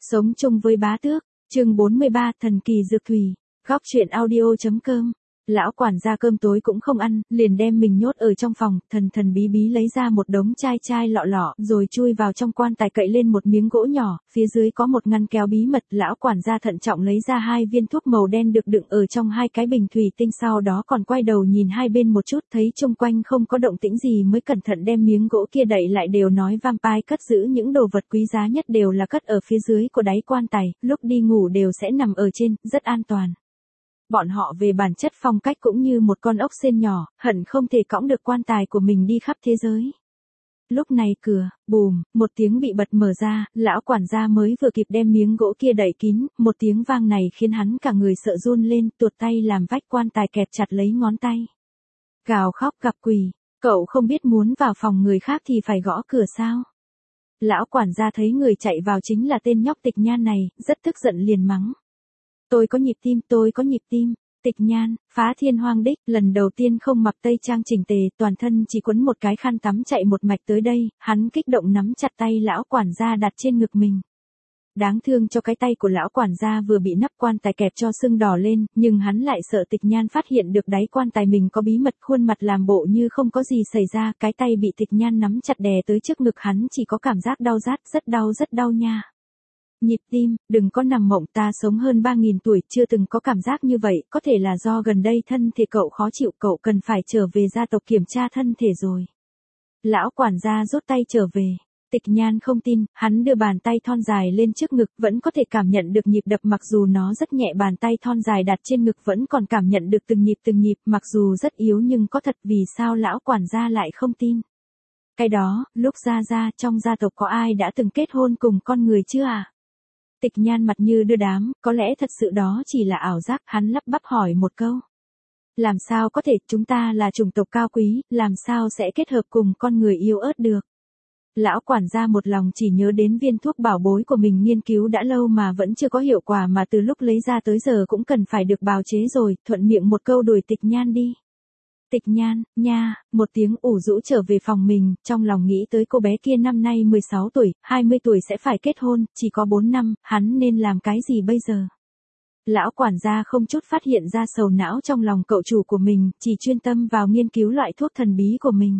Sống chung với bá tước, chương 43 thần kỳ dược thủy, góc truyện audio.com. Lão quản gia cơm tối cũng không ăn, liền đem mình nhốt ở trong phòng, thần thần bí bí lấy ra một đống chai lọ lọ, rồi chui vào trong quan tài cậy lên một miếng gỗ nhỏ, phía dưới có một ngăn kéo bí mật, lão quản gia thận trọng lấy ra 2 viên thuốc màu đen được đựng ở trong 2 cái bình thủy tinh, sau đó còn quay đầu nhìn hai bên một chút, thấy xung quanh không có động tĩnh gì mới cẩn thận đem miếng gỗ kia đậy lại, đều nói vampire cất giữ những đồ vật quý giá nhất đều là cất ở phía dưới của đáy quan tài, lúc đi ngủ đều sẽ nằm ở trên, rất an toàn. Bọn họ về bản chất phong cách cũng như một con ốc sên nhỏ, hận không thể cõng được quan tài của mình đi khắp thế giới. Lúc này cửa, bùm, một tiếng bị bật mở ra, lão quản gia mới vừa kịp đem miếng gỗ kia đậy kín, một tiếng vang này khiến hắn cả người sợ run lên, tuột tay làm vách quan tài kẹp chặt lấy ngón tay. Gào khóc gặp quỷ, cậu không biết muốn vào phòng người khác thì phải gõ cửa sao? Lão quản gia thấy người chạy vào chính là tên nhóc Tịch Nhan này, rất tức giận liền mắng. Tôi có nhịp tim, Tịch Nhan, phá thiên hoang đích, lần đầu tiên không mặc tây trang chỉnh tề, toàn thân chỉ quấn một cái khăn tắm chạy một mạch tới đây, hắn kích động nắm chặt tay lão quản gia đặt trên ngực mình. Đáng thương cho cái tay của lão quản gia vừa bị nắp quan tài kẹp cho sưng đỏ lên, nhưng hắn lại sợ Tịch Nhan phát hiện được đáy quan tài mình có bí mật, khuôn mặt làm bộ như không có gì xảy ra, cái tay bị Tịch Nhan nắm chặt đè tới trước ngực hắn chỉ có cảm giác đau rát, rất đau nha. Nhịp tim, đừng có nằm mộng, ta sống hơn 3.000 tuổi, chưa từng có cảm giác như vậy, có thể là do gần đây thân thể cậu khó chịu, cậu cần phải trở về gia tộc kiểm tra thân thể rồi. Lão quản gia rút tay trở về. Tịch Nhan không tin, hắn đưa bàn tay thon dài lên trước ngực, vẫn có thể cảm nhận được nhịp đập mặc dù nó rất nhẹ, bàn tay thon dài đặt trên ngực vẫn còn cảm nhận được từng nhịp, mặc dù rất yếu nhưng có thật, vì sao lão quản gia lại không tin? Cái đó, lúc ra trong gia tộc có ai đã từng kết hôn cùng con người chưa à? Tịch Nhan mặt như đưa đám, có lẽ thật sự đó chỉ là ảo giác, hắn lắp bắp hỏi một câu. Làm sao có thể, chúng ta là chủng tộc cao quý, làm sao sẽ kết hợp cùng con người yếu ớt được? Lão quản gia một lòng chỉ nhớ đến viên thuốc bảo bối của mình nghiên cứu đã lâu mà vẫn chưa có hiệu quả, mà từ lúc lấy ra tới giờ cũng cần phải được bào chế rồi, thuận miệng một câu đuổi Tịch Nhan đi. Tịch Nhan, nha, một tiếng ủ rũ trở về phòng mình, trong lòng nghĩ tới cô bé kia năm nay 16 tuổi, 20 tuổi sẽ phải kết hôn, chỉ có 4 năm, hắn nên làm cái gì bây giờ? Lão quản gia không chút phát hiện ra sầu não trong lòng cậu chủ của mình, chỉ chuyên tâm vào nghiên cứu loại thuốc thần bí của mình.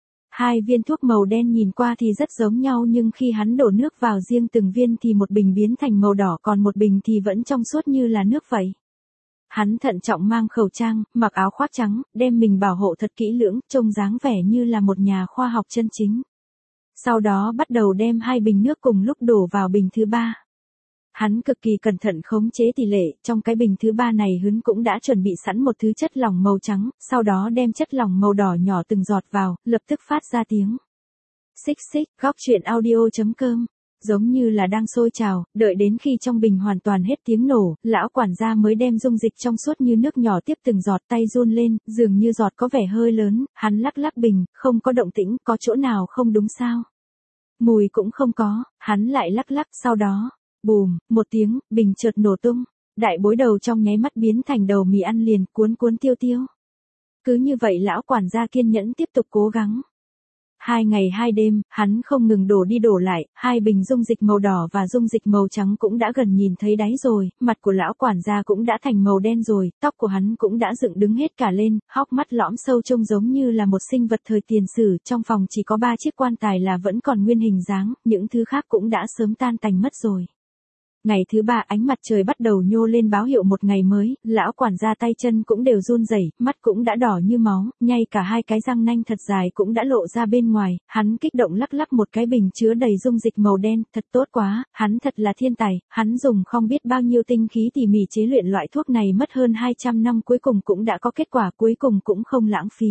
2 viên thuốc màu đen nhìn qua thì rất giống nhau, nhưng khi hắn đổ nước vào riêng từng viên thì một bình biến thành màu đỏ, còn một bình thì vẫn trong suốt như là nước vậy. Hắn thận trọng mang khẩu trang, mặc áo khoác trắng, đem mình bảo hộ thật kỹ lưỡng, trông dáng vẻ như là một nhà khoa học chân chính. Sau đó bắt đầu đem 2 bình nước cùng lúc đổ vào bình thứ 3. Hắn cực kỳ cẩn thận khống chế tỷ lệ, trong cái bình thứ 3 này hắn cũng đã chuẩn bị sẵn một thứ chất lỏng màu trắng, sau đó đem chất lỏng màu đỏ nhỏ từng giọt vào, lập tức phát ra tiếng. Xích xích, góc truyện audio.com. Giống như là đang sôi trào, đợi đến khi trong bình hoàn toàn hết tiếng nổ, lão quản gia mới đem dung dịch trong suốt như nước nhỏ tiếp từng giọt, tay run lên, dường như giọt có vẻ hơi lớn, hắn lắc bình, không có động tĩnh, có chỗ nào không đúng sao? Mùi cũng không có, hắn lại lắc, sau đó, bùm, một tiếng, bình chợt nổ tung, đại bối đầu trong nháy mắt biến thành đầu mì ăn liền, cuốn tiêu. Cứ như vậy lão quản gia kiên nhẫn tiếp tục cố gắng. 2 ngày 2 đêm, hắn không ngừng đổ đi đổ lại, 2 bình dung dịch màu đỏ và dung dịch màu trắng cũng đã gần nhìn thấy đáy rồi, mặt của lão quản gia cũng đã thành màu đen rồi, tóc của hắn cũng đã dựng đứng hết cả lên, hốc mắt lõm sâu trông giống như là một sinh vật thời tiền sử, trong phòng chỉ có 3 chiếc quan tài là vẫn còn nguyên hình dáng, những thứ khác cũng đã sớm tan tành mất rồi. Ngày thứ 3 ánh mặt trời bắt đầu nhô lên báo hiệu một ngày mới, lão quản gia tay chân cũng đều run rẩy, mắt cũng đã đỏ như máu, ngay cả 2 cái răng nanh thật dài cũng đã lộ ra bên ngoài, hắn kích động lắc một cái bình chứa đầy dung dịch màu đen, thật tốt quá, hắn thật là thiên tài, hắn dùng không biết bao nhiêu tinh khí tỉ mỉ chế luyện loại thuốc này mất hơn 200 năm cuối cùng cũng đã có kết quả, cuối cùng cũng không lãng phí.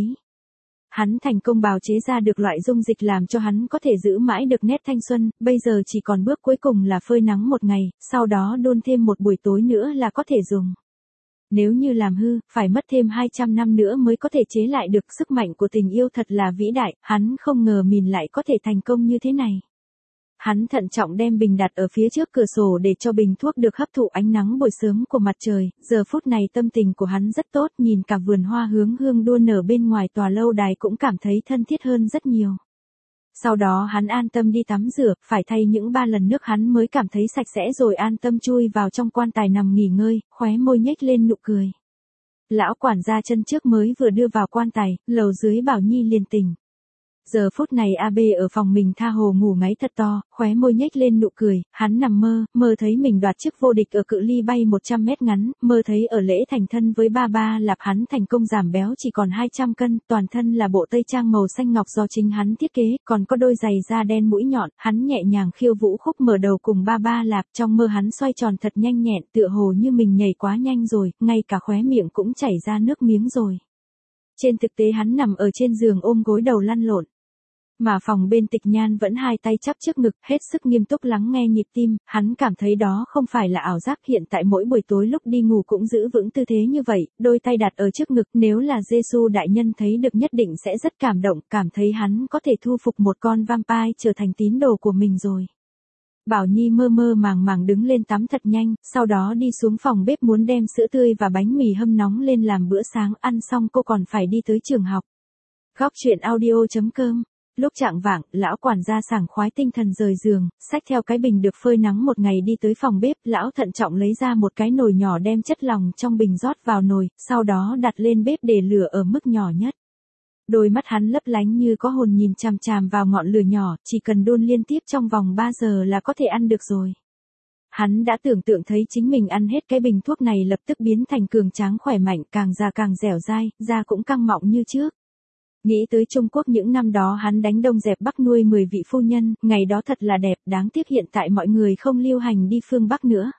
Hắn thành công bào chế ra được loại dung dịch làm cho hắn có thể giữ mãi được nét thanh xuân, bây giờ chỉ còn bước cuối cùng là phơi nắng một ngày, sau đó đun thêm một buổi tối nữa là có thể dùng. Nếu như làm hư, phải mất thêm 200 năm nữa mới có thể chế lại được, sức mạnh của tình yêu thật là vĩ đại, hắn không ngờ mình lại có thể thành công như thế này. Hắn thận trọng đem bình đặt ở phía trước cửa sổ để cho bình thuốc được hấp thụ ánh nắng buổi sớm của mặt trời, giờ phút này tâm tình của hắn rất tốt, nhìn cả vườn hoa hướng hương đua nở bên ngoài tòa lâu đài cũng cảm thấy thân thiết hơn rất nhiều. Sau đó hắn an tâm đi tắm rửa, phải thay những 3 lần nước hắn mới cảm thấy sạch sẽ rồi an tâm chui vào trong quan tài nằm nghỉ ngơi, khóe môi nhếch lên nụ cười. Lão quản gia chân trước mới vừa đưa vào quan tài, lầu dưới Bảo Nhi liền tỉnh. Giờ phút này AB ở phòng mình tha hồ ngủ ngáy thật to, khóe môi nhếch lên nụ cười, hắn nằm mơ thấy mình đoạt chức vô địch ở cự ly bay 100 mét ngắn, mơ thấy ở lễ thành thân với Ba Lạp hắn thành công giảm béo chỉ còn 200 cân, toàn thân là bộ tây trang màu xanh ngọc do chính hắn thiết kế, còn có đôi giày da đen mũi nhọn, hắn nhẹ nhàng khiêu vũ khúc mở đầu cùng Ba Lạp, trong mơ hắn xoay tròn thật nhanh nhẹn, tựa hồ như mình nhảy quá nhanh rồi, ngay cả khóe miệng cũng chảy ra nước miếng rồi. Trên thực tế hắn nằm ở trên giường ôm gối đầu lăn lộn. Mà phòng bên Tịch Nhan vẫn hai tay chắp trước ngực, hết sức nghiêm túc lắng nghe nhịp tim, hắn cảm thấy đó không phải là ảo giác, hiện tại mỗi buổi tối lúc đi ngủ cũng giữ vững tư thế như vậy, đôi tay đặt ở trước ngực, nếu là Giêsu đại nhân thấy được nhất định sẽ rất cảm động, cảm thấy hắn có thể thu phục một con vampire trở thành tín đồ của mình rồi. Bảo Nhi mơ mơ màng màng đứng lên tắm thật nhanh, sau đó đi xuống phòng bếp muốn đem sữa tươi và bánh mì hâm nóng lên làm bữa sáng, ăn xong cô còn phải đi tới trường học. Góc truyện audio.com. Lúc chạng vạng, lão quản gia sảng khoái tinh thần rời giường, xách theo cái bình được phơi nắng một ngày đi tới phòng bếp, lão thận trọng lấy ra một cái nồi nhỏ đem chất lỏng trong bình rót vào nồi, sau đó đặt lên bếp để lửa ở mức nhỏ nhất. Đôi mắt hắn lấp lánh như có hồn nhìn chằm chằm vào ngọn lửa nhỏ, chỉ cần đun liên tiếp trong vòng 3 giờ là có thể ăn được rồi. Hắn đã tưởng tượng thấy chính mình ăn hết cái bình thuốc này lập tức biến thành cường tráng khỏe mạnh, càng già càng dẻo dai, da cũng căng mọng như trước. Nghĩ tới Trung Quốc những năm đó hắn đánh Đông dẹp Bắc nuôi 10 vị phu nhân, ngày đó thật là đẹp, đáng tiếc hiện tại mọi người không lưu hành đi phương Bắc nữa.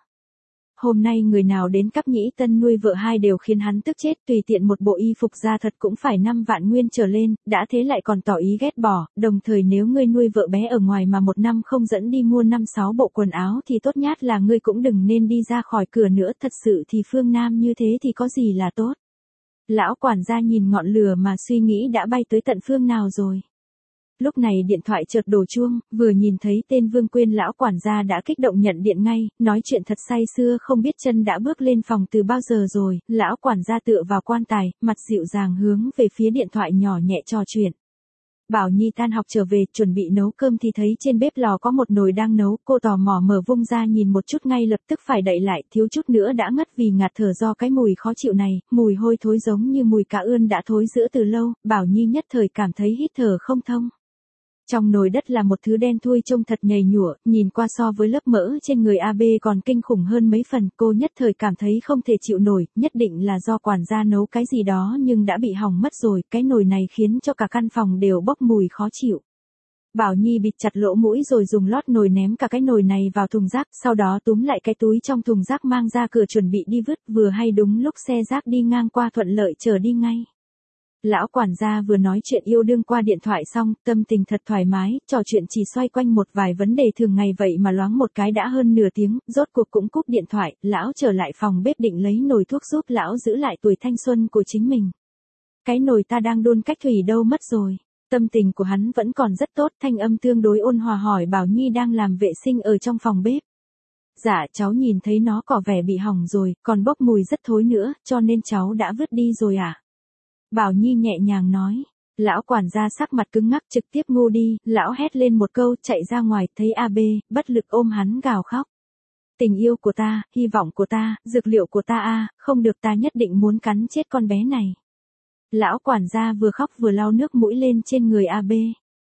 Hôm nay người nào đến Cáp Nhĩ Tân nuôi vợ hai đều khiến hắn tức chết, tùy tiện một bộ y phục ra thật cũng phải 5 vạn nguyên trở lên, đã thế lại còn tỏ ý ghét bỏ, đồng thời nếu ngươi nuôi vợ bé ở ngoài mà một năm không dẫn đi mua 5-6 bộ quần áo thì tốt nhất là ngươi cũng đừng nên đi ra khỏi cửa nữa, thật sự thì phương Nam như thế thì có gì là tốt. Lão quản gia nhìn ngọn lửa mà suy nghĩ đã bay tới tận phương nào rồi. Lúc này điện thoại chợt đổ chuông, vừa nhìn thấy tên Vương Quyên lão quản gia đã kích động nhận điện ngay, nói chuyện thật say sưa không biết chân đã bước lên phòng từ bao giờ rồi, lão quản gia tựa vào quan tài, mặt dịu dàng hướng về phía điện thoại nhỏ nhẹ trò chuyện. Bảo Nhi tan học trở về, chuẩn bị nấu cơm thì thấy trên bếp lò có một nồi đang nấu, cô tò mò mở vung ra nhìn một chút ngay lập tức phải đậy lại, thiếu chút nữa đã ngất vì ngạt thở do cái mùi khó chịu này, mùi hôi thối giống như mùi cá ươn đã thối rữa từ lâu, Bảo Nhi nhất thời cảm thấy hít thở không thông. Trong nồi đất là một thứ đen thui trông thật nhầy nhụa, nhìn qua so với lớp mỡ trên người AB còn kinh khủng hơn mấy phần, cô nhất thời cảm thấy không thể chịu nổi, nhất định là do quản gia nấu cái gì đó nhưng đã bị hỏng mất rồi, cái nồi này khiến cho cả căn phòng đều bốc mùi khó chịu. Bảo Nhi bịt chặt lỗ mũi rồi dùng lót nồi ném cả cái nồi này vào thùng rác, sau đó túm lại cái túi trong thùng rác mang ra cửa chuẩn bị đi vứt, vừa hay đúng lúc xe rác đi ngang qua thuận lợi chở đi ngay. Lão quản gia vừa nói chuyện yêu đương qua điện thoại xong, tâm tình thật thoải mái, trò chuyện chỉ xoay quanh một vài vấn đề thường ngày vậy mà loáng một cái đã hơn nửa tiếng, rốt cuộc cũng cúp điện thoại, lão trở lại phòng bếp định lấy nồi thuốc giúp lão giữ lại tuổi thanh xuân của chính mình. Cái nồi ta đang đun cách thủy đâu mất rồi? Tâm tình của hắn vẫn còn rất tốt, thanh âm tương đối ôn hòa hỏi Bảo Nhi đang làm vệ sinh ở trong phòng bếp. Dạ cháu nhìn thấy nó có vẻ bị hỏng rồi, còn bốc mùi rất thối nữa, cho nên cháu đã vứt đi rồi à? Bảo Nhi nhẹ nhàng nói. Lão quản gia sắc mặt cứng ngắc trực tiếp ngu đi, lão hét lên một câu chạy ra ngoài, thấy AB, bất lực ôm hắn gào khóc. Tình yêu của ta, hy vọng của ta, dược liệu của ta a, không được, ta nhất định muốn cắn chết con bé này. Lão quản gia vừa khóc vừa lau nước mũi lên trên người AB.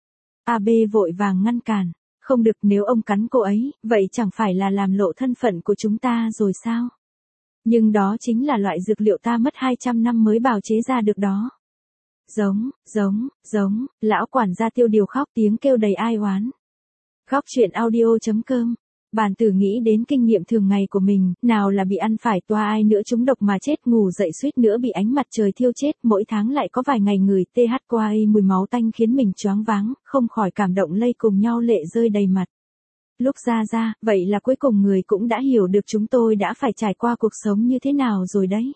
AB vội vàng ngăn cản, không được, nếu ông cắn cô ấy, vậy chẳng phải là làm lộ thân phận của chúng ta rồi sao? Nhưng đó chính là loại dược liệu ta mất 200 năm mới bào chế ra được đó. Giống, lão quản gia tiêu điều khóc tiếng kêu đầy ai oán. Góc truyện audio.com. Bàn tử nghĩ đến kinh nghiệm thường ngày của mình, nào là bị ăn phải toa ai nữa trúng độc mà chết, ngủ dậy suýt nữa bị ánh mặt trời thiêu chết, mỗi tháng lại có vài ngày người TH qua mùi máu tanh khiến mình choáng váng, không khỏi cảm động lây cùng nhau lệ rơi đầy mặt. Lúc ra, vậy là cuối cùng người cũng đã hiểu được chúng tôi đã phải trải qua cuộc sống như thế nào rồi đấy.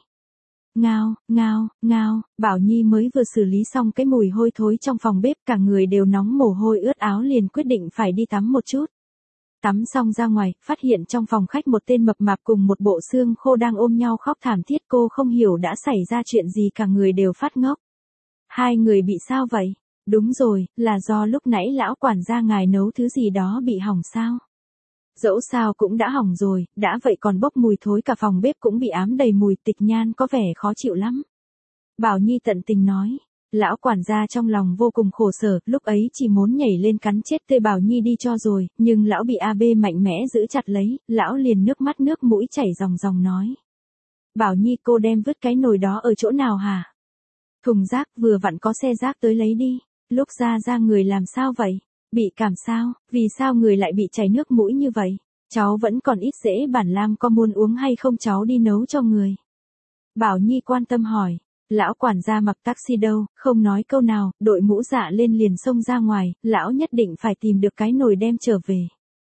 Ngao, Bảo Nhi mới vừa xử lý xong cái mùi hôi thối trong phòng bếp, cả người đều nóng mồ hôi ướt áo liền quyết định phải đi tắm một chút. Tắm xong ra ngoài, phát hiện trong phòng khách một tên mập mạp cùng một bộ xương khô đang ôm nhau khóc thảm thiết, cô không hiểu đã xảy ra chuyện gì, cả người đều phát ngốc. Hai người bị sao vậy? Đúng rồi, là do lúc nãy lão quản gia ngài nấu thứ gì đó bị hỏng sao? Dẫu sao cũng đã hỏng rồi, đã vậy còn bốc mùi thối cả phòng bếp cũng bị ám đầy mùi, Tịch Nhan có vẻ khó chịu lắm. Bảo Nhi tận tình nói. Lão quản gia trong lòng vô cùng khổ sở, lúc ấy chỉ muốn nhảy lên cắn chết tươi Bảo Nhi đi cho rồi, nhưng lão bị AB mạnh mẽ giữ chặt lấy, lão liền nước mắt nước mũi chảy ròng ròng nói. Bảo Nhi, cô đem vứt cái nồi đó ở chỗ nào hả? Thùng rác, vừa vặn có xe rác tới lấy đi. Lúc ra người làm sao vậy? Bị cảm sao? Vì sao người lại bị chảy nước mũi như vậy? Cháu vẫn còn ít dễ bản Lam, có muốn uống hay không cháu đi nấu cho người? Bảo Nhi quan tâm hỏi. Lão quản gia mặc taxi đâu, không nói câu nào, đội mũ dạ lên liền xông ra ngoài, lão nhất định phải tìm được cái nồi đem trở về.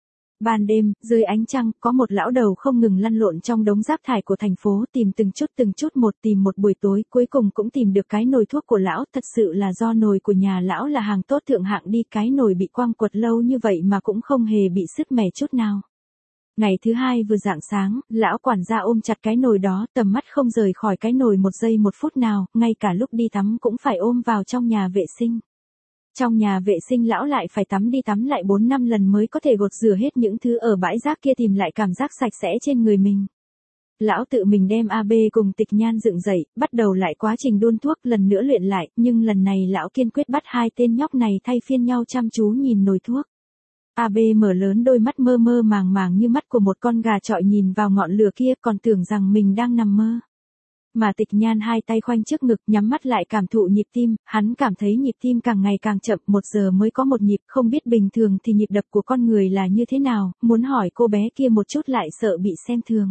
Ban đêm, dưới ánh trăng, có một lão đầu không ngừng lăn lộn trong đống rác thải của thành phố, tìm từng chút một, tìm một buổi tối, cuối cùng cũng tìm được cái nồi thuốc của lão, thật sự là do nồi của nhà lão là hàng tốt thượng hạng đi, cái nồi bị quăng quật lâu như vậy mà cũng không hề bị sứt mẻ chút nào. Ngày thứ hai vừa rạng sáng, lão quản gia ôm chặt cái nồi đó, tầm mắt không rời khỏi cái nồi một giây một phút nào, ngay cả lúc đi tắm cũng phải ôm vào trong nhà vệ sinh. Trong nhà vệ sinh lão lại phải tắm đi tắm lại 4-5 lần mới có thể gột rửa hết những thứ ở bãi rác kia, tìm lại cảm giác sạch sẽ trên người mình. Lão tự mình đem AB cùng Tịch Nhan dựng dậy, bắt đầu lại quá trình đun thuốc, lần nữa luyện lại, nhưng lần này lão kiên quyết bắt hai tên nhóc này thay phiên nhau chăm chú nhìn nồi thuốc. AB mở lớn đôi mắt mơ mơ màng màng như mắt của một con gà trọi nhìn vào ngọn lửa kia, còn tưởng rằng mình đang nằm mơ. Mà Tịch Nhan hai tay khoanh trước ngực, nhắm mắt lại cảm thụ nhịp tim, hắn cảm thấy nhịp tim càng ngày càng chậm, 1 giờ mới có một nhịp, không biết bình thường thì nhịp đập của con người là như thế nào, muốn hỏi cô bé kia một chút lại sợ bị xem thường.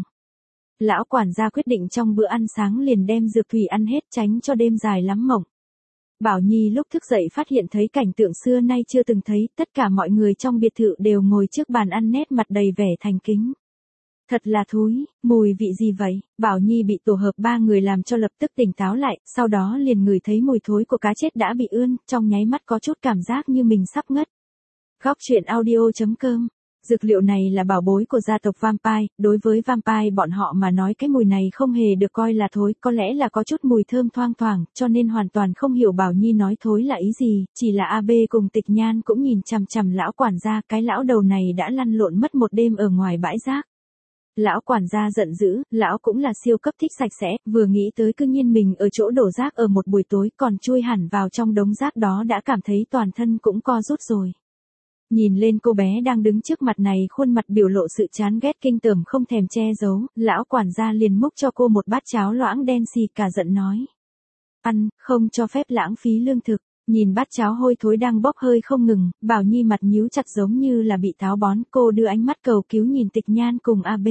Lão quản gia quyết định trong bữa ăn sáng liền đem dược thủy ăn hết, tránh cho đêm dài lắm mộng. Bảo Nhi lúc thức dậy phát hiện thấy cảnh tượng xưa nay chưa từng thấy, tất cả mọi người trong biệt thự đều ngồi trước bàn ăn nét mặt đầy vẻ thành kính. Thật là thúi, mùi vị gì vậy? Bảo Nhi bị tổ hợp 3 người làm cho lập tức tỉnh táo lại, sau đó liền ngửi thấy mùi thối của cá chết đã bị ươn, trong nháy mắt có chút cảm giác như mình sắp ngất. Góc truyện audio.com. Dược liệu này là bảo bối của gia tộc Vampire, đối với Vampire bọn họ mà nói cái mùi này không hề được coi là thối, có lẽ là có chút mùi thơm thoang thoảng, cho nên hoàn toàn không hiểu Bảo Nhi nói thối là ý gì, chỉ là AB cùng Tịch Nhan cũng nhìn chằm chằm lão quản gia, cái lão đầu này đã lăn lộn mất một đêm ở ngoài bãi rác. Lão quản gia giận dữ, lão cũng là siêu cấp thích sạch sẽ, vừa nghĩ tới cư nhiên mình ở chỗ đổ rác ở một buổi tối còn chui hẳn vào trong đống rác đó đã cảm thấy toàn thân cũng co rút rồi. Nhìn lên cô bé đang đứng trước mặt này, khuôn mặt biểu lộ sự chán ghét kinh tởm không thèm che giấu, lão quản gia liền múc cho cô một bát cháo loãng đen xì, cả giận nói. Ăn, không cho phép lãng phí lương thực. Nhìn bát cháo hôi thối đang bốc hơi không ngừng, Bảo Nhi mặt nhíu chặt giống như là bị táo bón, cô đưa ánh mắt cầu cứu nhìn Tịch Nhan cùng AB.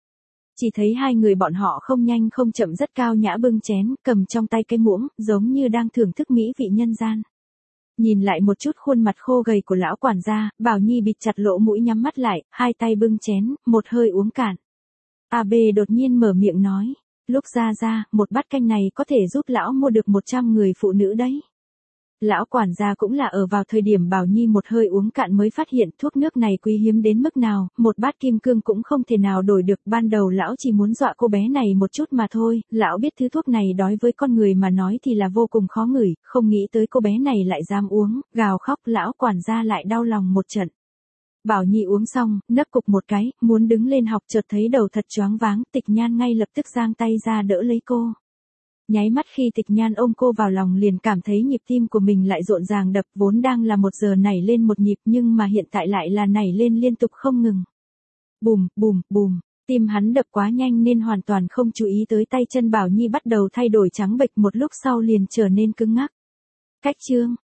Chỉ thấy hai người bọn họ không nhanh không chậm rất cao nhã bưng chén, cầm trong tay cái muỗng, giống như đang thưởng thức mỹ vị nhân gian. Nhìn lại một chút khuôn mặt khô gầy của lão quản gia, Bảo Nhi bịt chặt lỗ mũi nhắm mắt lại, hai tay bưng chén, một hơi uống cạn. AB đột nhiên mở miệng nói, lúc ra, một bát canh này có thể giúp lão mua được 100 người phụ nữ đấy. Lão quản gia cũng là ở vào thời điểm Bảo Nhi một hơi uống cạn mới phát hiện thuốc nước này quý hiếm đến mức nào, một bát kim cương cũng không thể nào đổi được, ban đầu lão chỉ muốn dọa cô bé này một chút mà thôi, lão biết thứ thuốc này đối với con người mà nói thì là vô cùng khó ngửi, không nghĩ tới cô bé này lại dám uống, gào khóc, lão quản gia lại đau lòng một trận. Bảo Nhi uống xong, nấc cục một cái, muốn đứng lên học chợt thấy đầu thật choáng váng, Tịch Nhan ngay lập tức giang tay ra đỡ lấy cô. Nháy mắt khi Tịch Nhan ôm cô vào lòng liền cảm thấy nhịp tim của mình lại rộn ràng đập, vốn đang là 1 giờ nảy lên một nhịp nhưng mà hiện tại lại là nảy lên liên tục không ngừng. Bùm, bùm, bùm, tim hắn đập quá nhanh nên hoàn toàn không chú ý tới tay chân Bảo Nhi bắt đầu thay đổi trắng bệch, một lúc sau liền trở nên cứng ngắc. Cách chương,